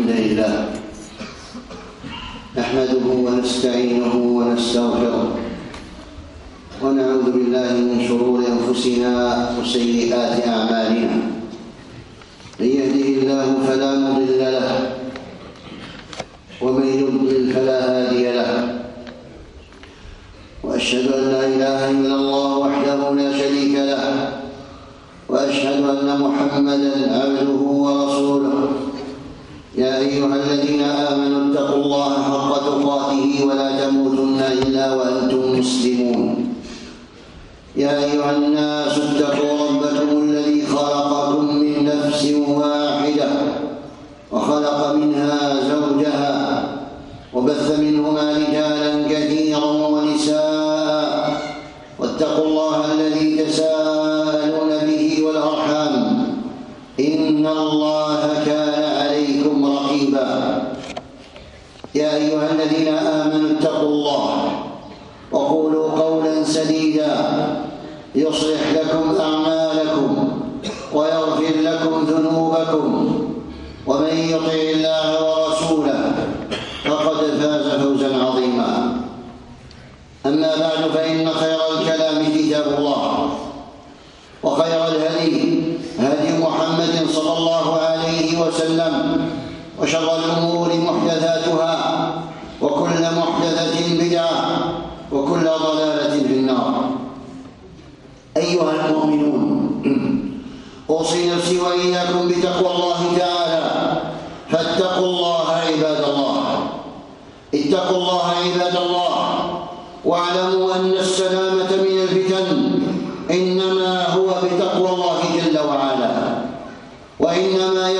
الحمد لله نحمده ونستعينه ونستغفره ونعوذ بالله من شرور أنفسنا وسيئات أعمالنا. من يهده الله فلا مضل له ومن يضلل فلا هادي له، وأشهد أن لا إله إلا الله وحده لا شريك له، وأشهد أن محمدًا عبده ورسوله. يا أيها الذين آمنوا اتقوا الله حق تقاته ولا تموتن إلا وأنتم مسلمون. يا أيها الناس اتقوا ربكم الذي خلقكم من نفس واحدة وخلق منها زوجها وبث منهما رجالا كثيرا ونساء، واتقوا الله الذي تساءلون به والأرحام إن الله كان عليكم رقيبا. يا أيها الذين آمنوا اتقوا الله وقولوا قولا سديدا يصلح لكم أعمالكم ويغفر لكم ذنوبكم، ومن يطع الله ورسوله فقد فاز فوزا عظيما. أما بعد، فإن خير الكلام كتاب الله، وخير الهدي هدي محمد صلى الله عليه وسلم، وشر الأمور محدثاتها، وكل محدثة بدعة، وكل ضلالة في النار. أيها المؤمنون، أوصي نفسي وإياكم بتقوى الله تعالى، فاتقوا الله عباد الله. اتقوا الله عباد الله، واعلموا أن السلامة من الفتن إنما هو بتقوى الله جل وعلا، وإنما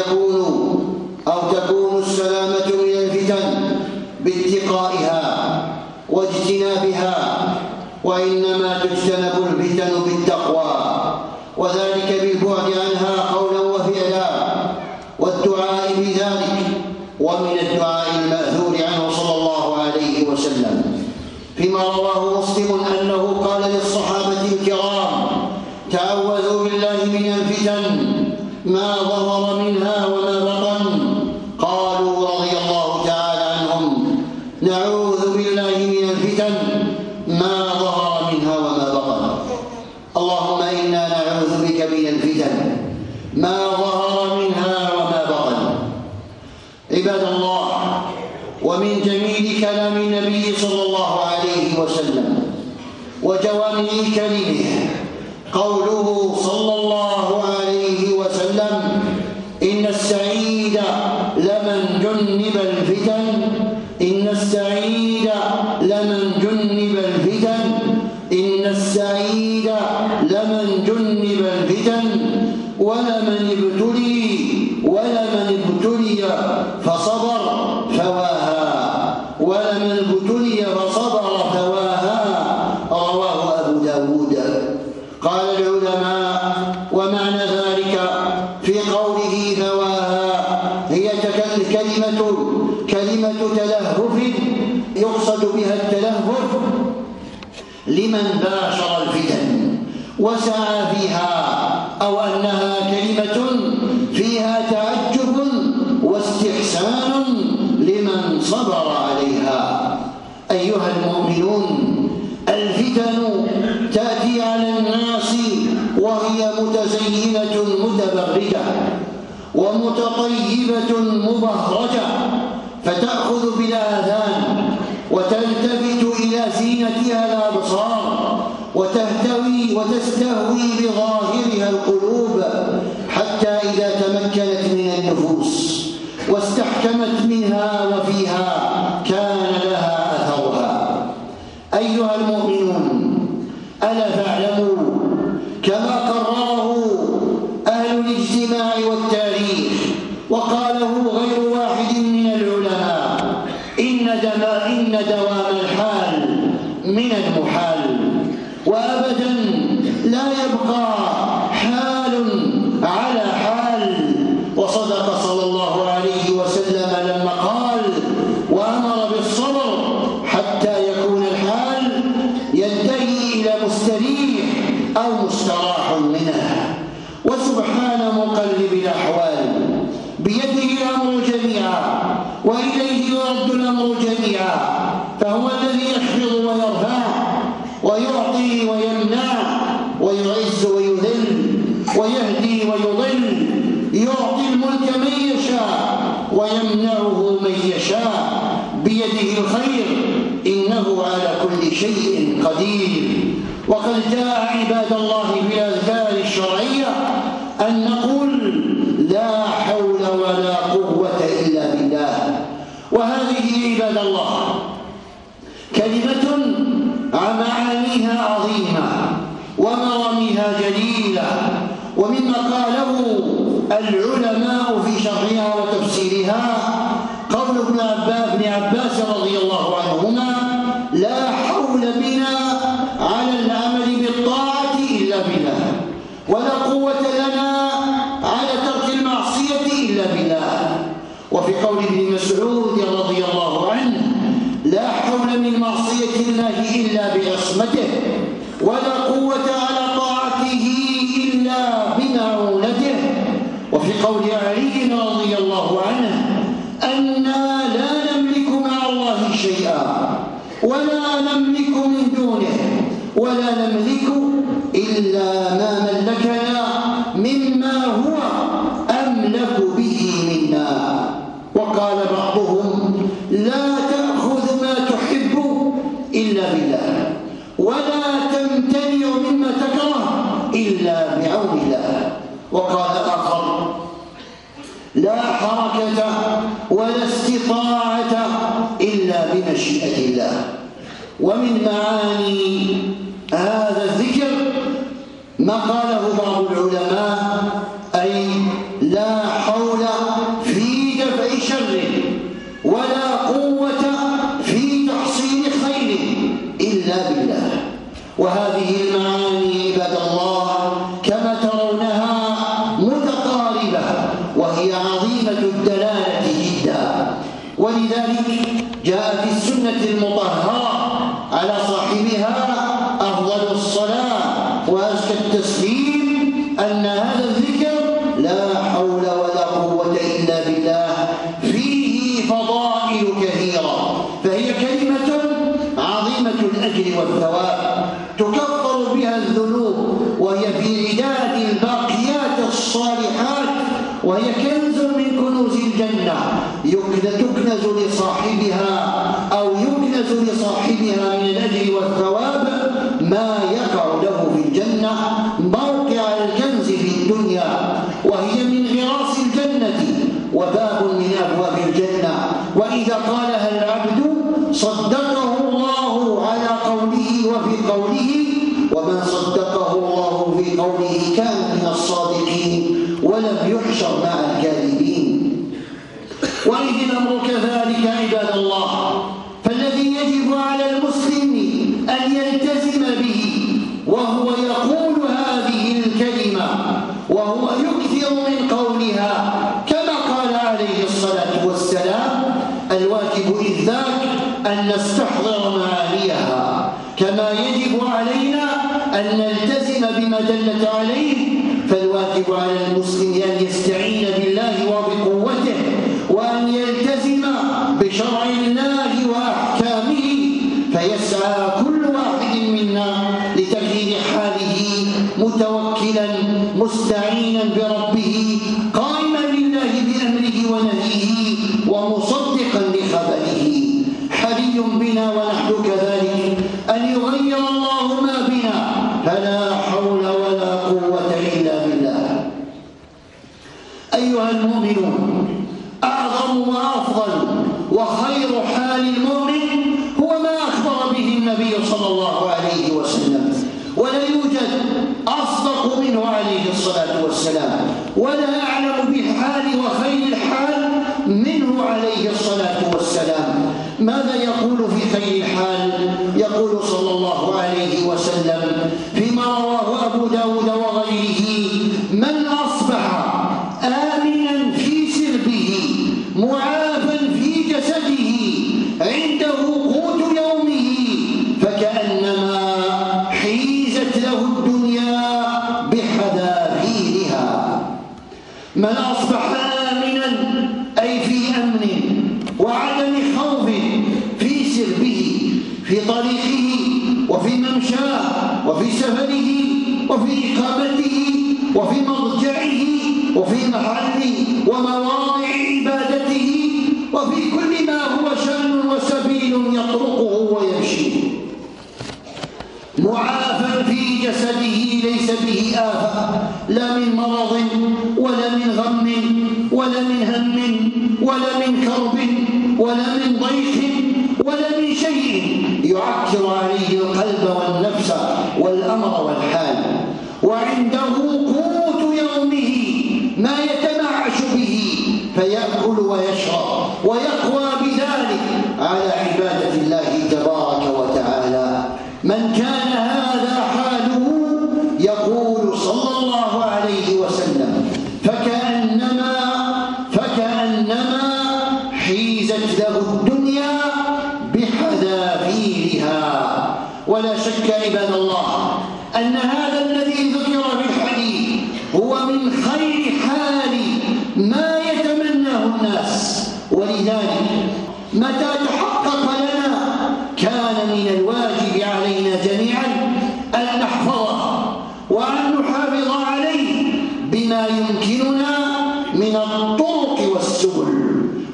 تكون السلامة من الفتن باتقائها واجتنابها، وإنما تجتنب الفتن بالتقوى، وذلك بالبعد عنها قولا وفعلا، والدعاء بذلك. ومن الدعاء المأثور عنه صلى الله عليه وسلم فيما رواه مسلم أنه قال للصحابة الكرام: تعوذوا بالله من الفتن ما ظهر منها وما بطن. قالوا رضي الله تعالى عنهم: نعوذ بالله من الفتن ما ظهر منها وما بطن. اللهم إنا نعوذ بك من الفتن ما ظهر منها وما بطن. عباد الله، ومن جميل كلام النبي صلى الله عليه وسلم وجوامع كلمه قوله صلى الله عليه وسلم: إن السعيد لمن جنب الفتن، إن السعيد لمن جنب الفتن، إن السعيد لمن جنب الفتن، ولمن ابتلي فصبر فواها، ولمن ابتلي فصبر فواها. رواه أبو داود. قال العلماء: ومعنى ذلك في قوله فواها هي كلمة تلهف، يقصد بها التلهف لمن باشر الفتن وسعى فيها، أو أنها كلمة فيها تعجب واستحسان لمن صبر عليها. أيها المؤمنون، الفتن تأتي على الناس وهي متزينة متبرجة ومتطيبة مبهرجة، فتأخذ بالآذان وتلتفت إلى زينتها الأبصار، وتستهوي بظاهرها القلوب، حتى إذا تمكنت من النفوس واستحكمت منها وفيها كان لها أثرها. أيها المؤمنون، ألا تعلموا كما قرره أهل الاجتماع والتاريخ وقاله غير واحد من العلماء: إن دوام الحال من المحال، وأبدا لا يبقى حال على حال. وصدق صلى الله عليه وسلم لما قال وأمر بالصبر حتى يكون الحال ينتهي إلى مستريح أو مستراح منه. وسبحان مقلب الأحوال، بيده الأمر جميعا، وإليه يرد الأمر جميعا، فهو الذي يخفض ويرفع ويعطي ويمنع ويعز ويذل ويهدي ويضل، يعطي الملك من يشاء ويمنعه من يشاء، بيده الخير إنه على كل شيء قدير. وقد جاء عباد الله بالأذكار الشرعية أن نقول لا حول ولا قوة إلا بالله. وهذه عباد الله كلمة معانيها عظيمة ومراميها جليلة، ومما قاله العلماء في شرحها وتفسيرها قول ابن عباس رضي الله عنهما: لا حول بنا على العمل بالطاعة إلا بالله، ولا قوة لنا على ترك المعصية إلا بالله. وفي قول ابن مسعود رضي الله عنه: لا حول من معصية الله إلا بعصمته، ولا قوة على طاعته إلا بمعونته. وفي قول علي رضي الله عنه: أنا لا نملك مع الله شيئا ولا نملك من دونه، ولا نملك إلا ما ملكنا مما هو أملك به منا. وقال بعضهم: لا تأخذ ما تحب إلا بالله، ولا تمتنع مما تكره إلا بعون الله. وقال آخر: لا حركة ولا استطاعة إلا بمشيئة الله. ومن معاني هذا الذكر ما قاله بعض العلماء: أي لا حول في دفع شر ولا قوة في تحصيل خير إلا بالله. وهذه المعاني عباد الله كما ترونها متقاربة، وهي عظيمة الدلالة جدا. ولذلك جاء في السنة المطهرة على صاحبها أفضل الصلاة وأزكى التسليم أن هذا الذكر لا حول ولا قوة إلا بالله فيه فضائل كثيرة، فهي كلمة عظيمة الأجر والثواب تكفر بها الذنوب، وهي في عداد الباقيات الصالحات، وهي كنز من كنوز الجنة تكنز لصاحبها أو يكنز لصاحبها من الأجر والثواب ما يقع له في الجنة موقع الكنز في الدنيا، وهي من غراس الجنة وباب من أبواب الجنة. وإذا قالها العبد صدقه الله على قوله وفي قوله، ومن صدقه الله في قوله كان من الصادقين ولم يحشر مع الكاذبين. وإذ الأمر كذلك عباد الله، فالذي يجب على المسلم أن يلتزم به وهو يقول هذه الكلمة وهو يكثر من قولها كما قال عليه الصلاة والسلام: الواجب إذ ذاك أن نستحضر معانيها، كما يجب علينا أن نلتزم بما دلت عليه. فالواجب على المسلم أن يستعين بالله وبقوته، وأن يلتزم بشرع الله وأحكامه، فيسعى كل واحد منا لتغيير حاله متوكلا مستعينا بربه، قائما لله بأمره ونهيه ومصدقا لخبره. حري بنا ونحن كذلك أن يغير الله ما بنا، فلا حول ولا قوة إلا بالله. أيها المؤمنون، أعظم وأفضل وخير حال المؤمن هو ما أخبر به النبي صلى الله عليه وسلم، ولا يوجد أصدق منه عليه الصلاة والسلام، ولا أعلم بالحال وخير الحال منه عليه الصلاة والسلام. ماذا يقول في خير الحال؟ يقول صلى الله عليه وسلم فيما رواه أبو داود وغيره: من أصبح آمنا في سربه معافا في جسده عنده قوت يومه فكأنما حيزت له الدنيا بحذافيرها. من أصبح آمنا أي في أمن وفي سفره وفي إقامته وفي مضجعه وفي محل ومواضع عبادته وفي كل ما هو شأن وسبيل يطرقه ويمشي، معافى في جسده ليس به آفة، لا من مرض ولا من غم ولا من هم ولا من كرب ولا من ضيق ولا من شيء يعكر عليه القلب والنفس والأمر والحال، وعنده قوت يومه ما يتمعش به فيأكل ويشرب ويقوى بذلك على عبادة الله تبارك وتعالى. من كان هذا حاله يقول صلى الله عليه وسلم فكأنما حيزت له الدنيا بحذافيرها. ولا شك عباد الله أن هذا الذي ذكر في الحديث هو من خير حال ما يتمناه الناس، ولذلك متى تحقق لنا كان من الواجب علينا جميعا أن نحفظه وأن نحافظ عليه بما يمكننا من الطرق والسبل،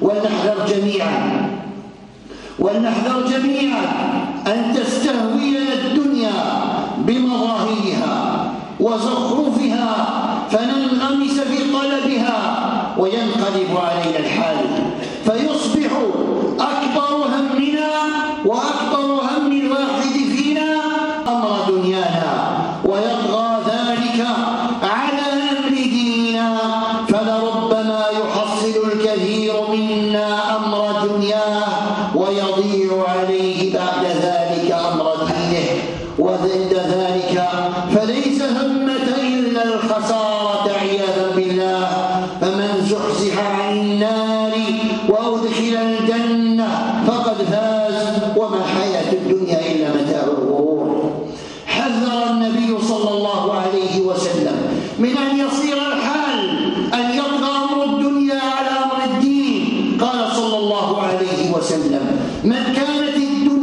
ولنحذر جميعا أن تستهوينا الدنيا بمظاهرها وزخرفها فننغمس في طلبها وينقلب علينا الحال فيصبح أكبر همنا وأكبر هم الواحد فينا أمر دنيانا، ويطغى ذلك على أمر ديننا، فلربما يحصل الكثير منا أمر دنياه ويضيع عليه بعد ذلك أمر دينه، وضد ذلك فليس همة إلا الخسارة عياذا بالله. فمن زحزح عن النار وأدخل الجنة فقد فاز، وما الحياة الدنيا إلا متاع الغرور. حذر النبي صلى الله عليه وسلم من أن يصير الحال أن يطغى أمر الدنيا على أمر الدين. قال صلى الله عليه وسلم: من كانت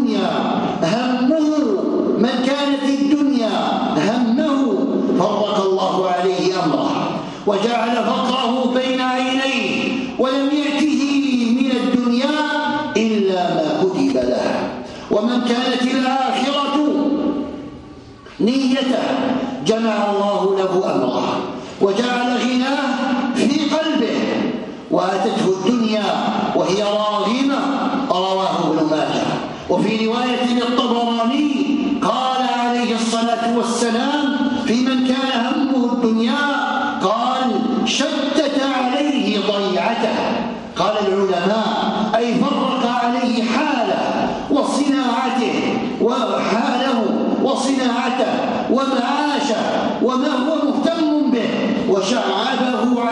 الدنيا همه فرق الله عليه أمره وجعل فقره بين عينيه، ولم يأته من الدنيا إلا ما كتب له. ومن كانت الآخرة نيته جمع الله له أمره وجعل غناه في قلبه، وأتته الدنيا وهي راغمة. رواه ابن ماجه. وفي رواية للطبراني قال عليه الصلاة والسلام في من كان همه الدنيا قال: شتت عليه ضيعته. قال العلماء: أي فرق عليه حاله وصناعته ومعاشه وما هو مهتم به، وشعبه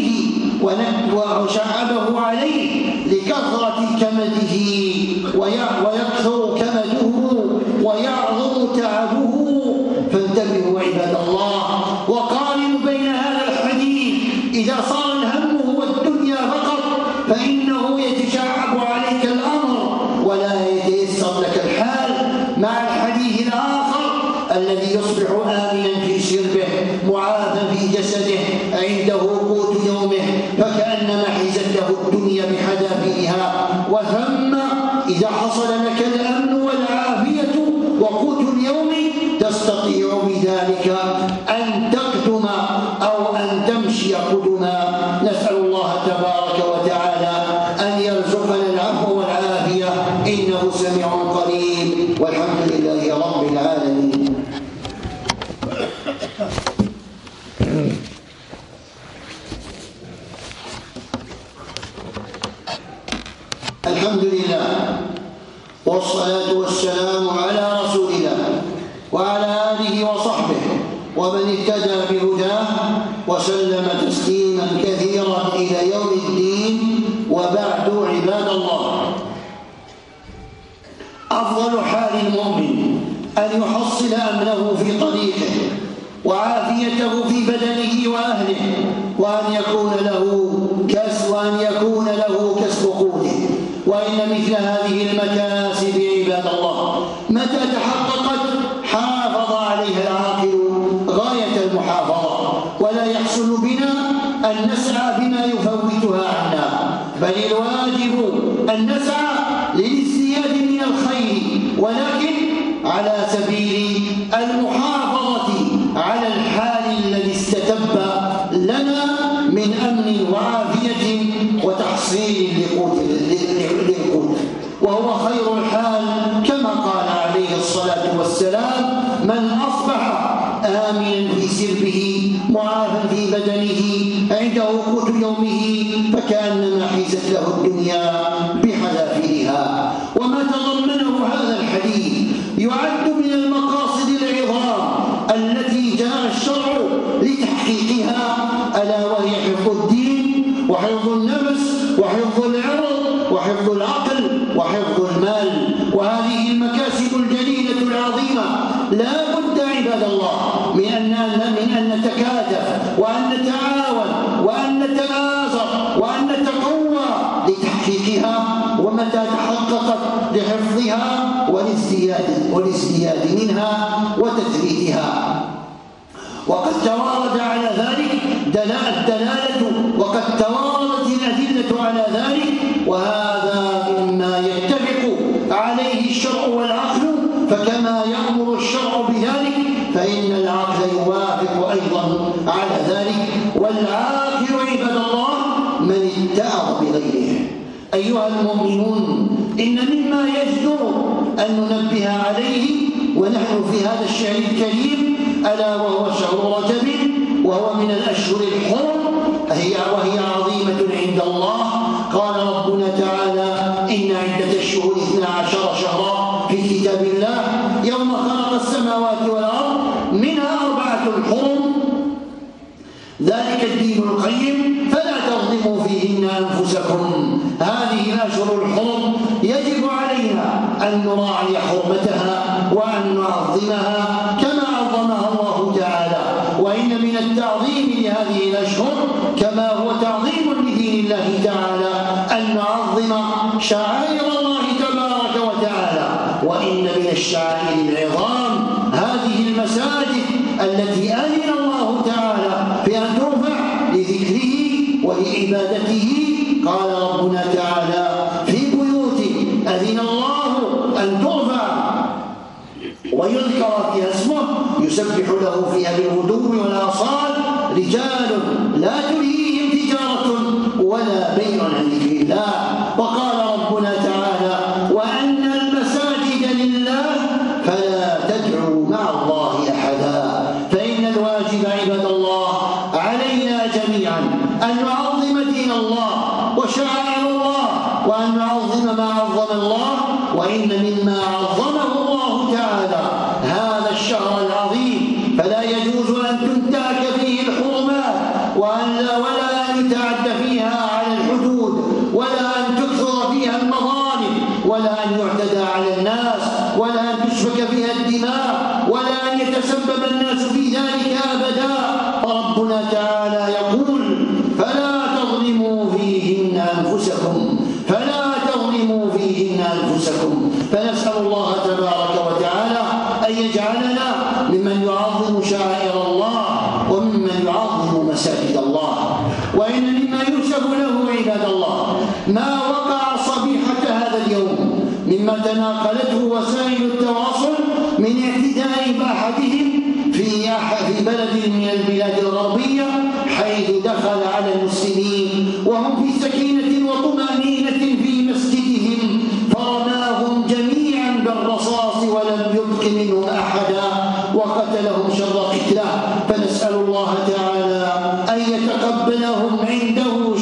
عليه لكثرة كمده ويكثر كمده ويعظم تعبه. فانتبهوا عباد الله وقارنوا بين هذا الحديث. إذا صار الهم هو الدنيا فقط فإنه يتشعب عليك الأمر ولا يتيسر لك الحال، مع الحديث الآخر الذي يصبح آمنا في سربه معافى في جسده عنده قوت يومه فكأنما حيزت له الدنيا بحذافيرها. وثم إذا حصل لك الأمن والعافية وقوت اليوم تستطيع بذلك أن تقدم أو أن تمشي قدما. نسأل الله تبارك وتعالى أن يرزقنا العفو والعافية إنه سميع قريب، والحمد لله رب العالمين. الحمد لله والصلاة والسلام على رسول الله وعلى آله وصحبه ومن اهتدى بهداه وسلم تسليما كثيرا إلى يوم الدين. وبعد عباد الله، أفضل حال المؤمن أن يحصل أمنه في طريقه وعافيته في بدنه وأهله، وأن يكون له كسب قوته. وإن مثل هذه المكاسب عباد الله متى تحققت حافظ عليها بل الواجب أن نسعى للازدياد من الخير، ولكن على سبيل المحافظة على الحال الذي استتب لنا من أمن وعافية وتحصيل للقوت، وهو خير الحال كما قال عليه الصلاة والسلام: من أصبح آمنا في سربه معافى في بدنه عنده قوت يومه فكأنما حيزت له الدنيا بحذافيرها. وما تضمنه هذا الحديث يعد من المقاصد العظام التي جاء الشرع لتحقيقها، ألا وهي حفظ الدين وحفظ النفس وحفظ العرض وحفظ العقل وحفظ المال. وهذه المكاسب الجليلة العظيمة لا بد عباد الله من أن نتكاتف وأن نتعاون وأن نتآزر وأن نتقوى لتحقيقها، ومتى تحققت لحفظها والازدياد منها وتثبيتها. وقد توارد على ذلك وقد تواردت الأدلة على ذلك، وهذا مما يتفق عليه الشرع والعقل، فكما يأمر الشرع بذلك فإن العقل يوافق أيضا على ذلك. والعاقل عباد الله من اتعظ بغيره. أيها المؤمنون، إن مما يجدر أن ننبه عليه ونحن في هذا الشهر الكريم ألا وهو شهر رجب، وهو من الأشهر الحرم وهي عظيمة عند الله. قال ربنا تعالى: إن عدة الشهور 12 شهرا في كتاب الله يوم خلق السماوات والأرض منها 4 حرم ذلك الدين القيم فلا تظلموا فيهن أنفسكم. هذه الأشهر الحرم يجب علينا أن نراعي حرمتها وأن نعظمها كما عظمها الله تعالى. وإن من التعظيم لهذه الأشهر كما هو تعظيم لدين الله تعالى أن نعظم شعائر الله تبارك وتعالى. وإن من الشعائر العظام هذه المساجد التي أذن الله تعالى بأن ترفع لذكره ولعبادته. قال ربنا تعالى: في بيوت أذن الله أن ترفع ويذكر فيها اسمه يسبح له فيها بالغدو والآصال رجال لا تلهيهم تجارة ولا بيع عن ذكر الله. وقال ربنا تعالى: وأن المساجد لله فلا تدعوا مع الله أحدا. فإن الواجب عباد الله علينا جميعا أن نعظم دين الله وشعائر الله، وأن نعظم ما عظم الله. وإن مما عظمه الله تعالى هذا الشهر العظيم فلا يجوز أن تنتهك فيه الحرمات ولا أن يتعد فيها على الحدود ولا أن تكثر فيها المظالم ولا أن يعتدى على الناس ولا أن تسفك فيها الدماء ولا أن يتسبب الناس في ذلك أبدا. فربنا تعالى يقول: فلا تظلموا فيهن أنفسكم. فنسأل الله تبارك وتعالى أن يجعلنا ممن يعظم شعائر الله وممن يعظم مساجد الله. وإن مما يوسف له عباد الله ما وقع صبيحة هذا اليوم مما تناقلته وسائل التواصل من اعتداء بأحدهم في بلد من البلاد الغربية، حيث دخل على المسلمين وهم في سكينة وطمأنينة في مسجدهم فرماهم جميعا بالرصاص ولم يبق منهم أحدا وقتلهم شر قتله. فنسأل الله تعالى أن يتقبلهم عنده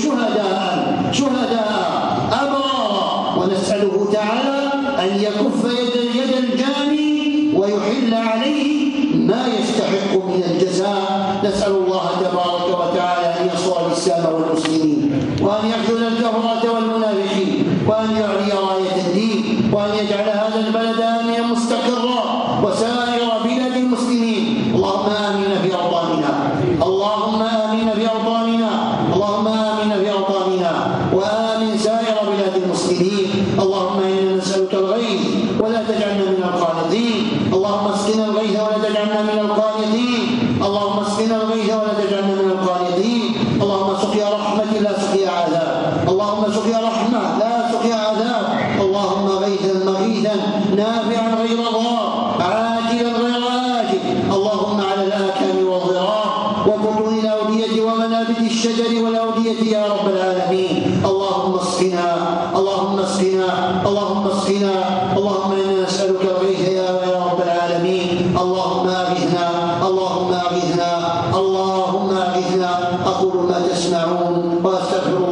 شهداء أبرارا، ونسأله تعالى أن يكف يد الجاني ويحل عليه ما يستحق من الجزاء. نسأل الله تبارك وتعالى أن ينصر الإسلام والمسلمين، وأن يخذل الكفرة والمنافقين، وأن يعلي راية الدين، وأن يجعل هذا البلد آمنا مستقرا وسائر بلاد المسلمين. اللهم آمين في أوطاننا، اللهم آمين في أوطاننا، اللهم آمين في أوطاننا، وآمن سائر بلاد المسلمين. اللهم إنا نسألك الغيث ولا تجعلنا من القانطين. اللهم اسقنا الغيث ولا تجعلنا من القانطين. اللهم اسقنا الغيث ولا تجعلنا من القانطين. اللهم سقيا رحمة لا سقيا عذاب. اللهم سقيا الشجر والأودية يا رب العالمين. اللهم اسقنا، اللهم اسقنا، اللهم اسقنا، اللهم إنا نسألك الغيث يا رب العالمين. اللهم أغثنا، اللهم أغثنا، اللهم أغثنا. أقول ما تسمعون وأستغفر